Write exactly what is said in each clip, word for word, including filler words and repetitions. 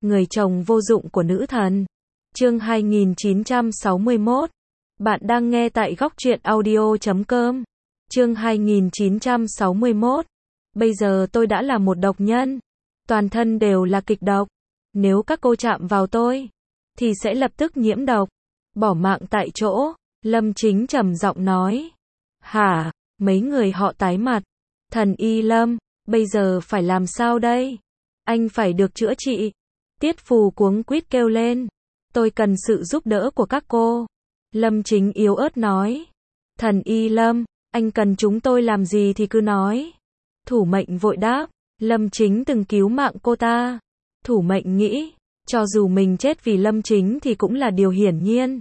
Người chồng vô dụng của nữ thần. Chương hai nghìn chín trăm sáu mươi mốt. Bạn đang nghe tại góc truyện audio chấm com. Chương hai nghìn chín trăm sáu mươi mốt. Bây giờ tôi đã là một độc nhân. Toàn thân đều là kịch độc. Nếu các cô chạm vào tôi, thì sẽ lập tức nhiễm độc. Bỏ mạng tại chỗ. Lâm Chính trầm giọng nói. Hả? Mấy người họ tái mặt. Thần Y Lâm, bây giờ phải làm sao đây? Anh phải được chữa trị. Tiết Phù cuống quýt kêu lên. Tôi cần sự giúp đỡ của các cô. Lâm Chính yếu ớt nói. Thần Y Lâm, anh cần chúng tôi làm gì thì cứ nói. Thủ Mệnh vội đáp. Lâm Chính từng cứu mạng cô ta. Thủ Mệnh nghĩ, cho dù mình chết vì Lâm Chính thì cũng là điều hiển nhiên.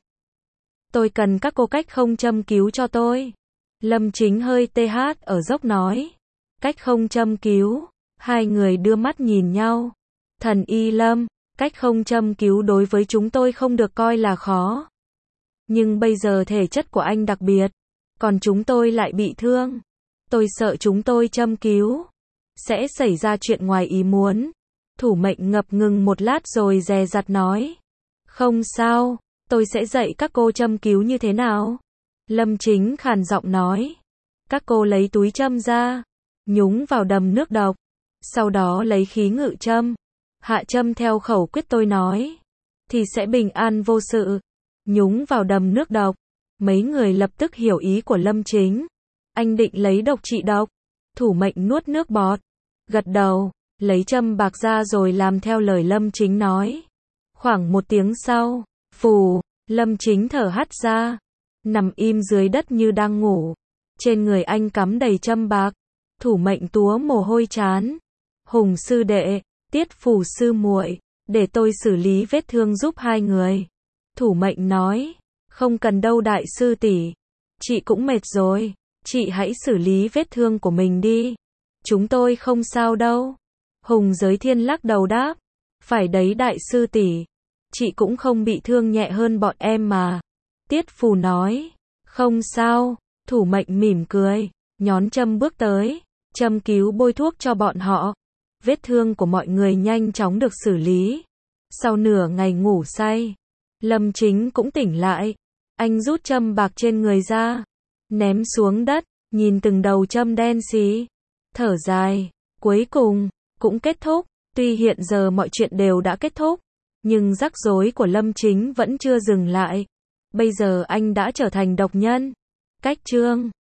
Tôi cần các cô cách không châm cứu cho tôi. Lâm Chính hơi tê hát ở dốc nói. Cách không châm cứu. Hai người đưa mắt nhìn nhau. Thần Y Lâm, cách không châm cứu đối với chúng tôi không được coi là khó. Nhưng bây giờ thể chất của anh đặc biệt. Còn chúng tôi lại bị thương. Tôi sợ chúng tôi châm cứu sẽ xảy ra chuyện ngoài ý muốn. Thủ Mệnh ngập ngừng một lát rồi dè dặt nói. Không sao, tôi sẽ dạy các cô châm cứu như thế nào. Lâm Chính khàn giọng nói. Các cô lấy túi châm ra, nhúng vào đầm nước độc. Sau đó lấy khí ngự châm, hạ châm theo khẩu quyết tôi nói. Thì sẽ bình an vô sự. Nhúng vào đầm nước độc. Mấy người lập tức hiểu ý của Lâm Chính. Anh định lấy độc trị độc. Thủ Mệnh nuốt nước bọt. Gật đầu, lấy châm bạc ra rồi làm theo lời Lâm Chính nói. Khoảng một tiếng sau, phù, Lâm Chính thở hắt ra. Nằm im dưới đất như đang ngủ. Trên người anh cắm đầy châm bạc. Thủ Mệnh túa mồ hôi chán. Hùng sư đệ, Tiết Phù sư muội, để tôi xử lý vết thương giúp hai người. Thủ Mệnh nói. Không cần đâu đại sư tỷ. Chị cũng mệt rồi. Chị hãy xử lý vết thương của mình đi. Chúng tôi không sao đâu. Hùng Giới Thiên lắc đầu đáp. Phải đấy đại sư tỷ. Chị cũng không bị thương nhẹ hơn bọn em mà. Tiết Phù nói. Không sao. Thủ Mệnh mỉm cười. Nhón châm bước tới. Châm cứu bôi thuốc cho bọn họ. Vết thương của mọi người nhanh chóng được xử lý. Sau nửa ngày ngủ say, Lâm Chính cũng tỉnh lại. Anh rút châm bạc trên người ra, ném xuống đất, nhìn từng đầu châm đen xí. Thở dài, cuối cùng, cũng kết thúc. Tuy hiện giờ mọi chuyện đều đã kết thúc, nhưng rắc rối của Lâm Chính vẫn chưa dừng lại. Bây giờ anh đã trở thành độc nhân. Cách chương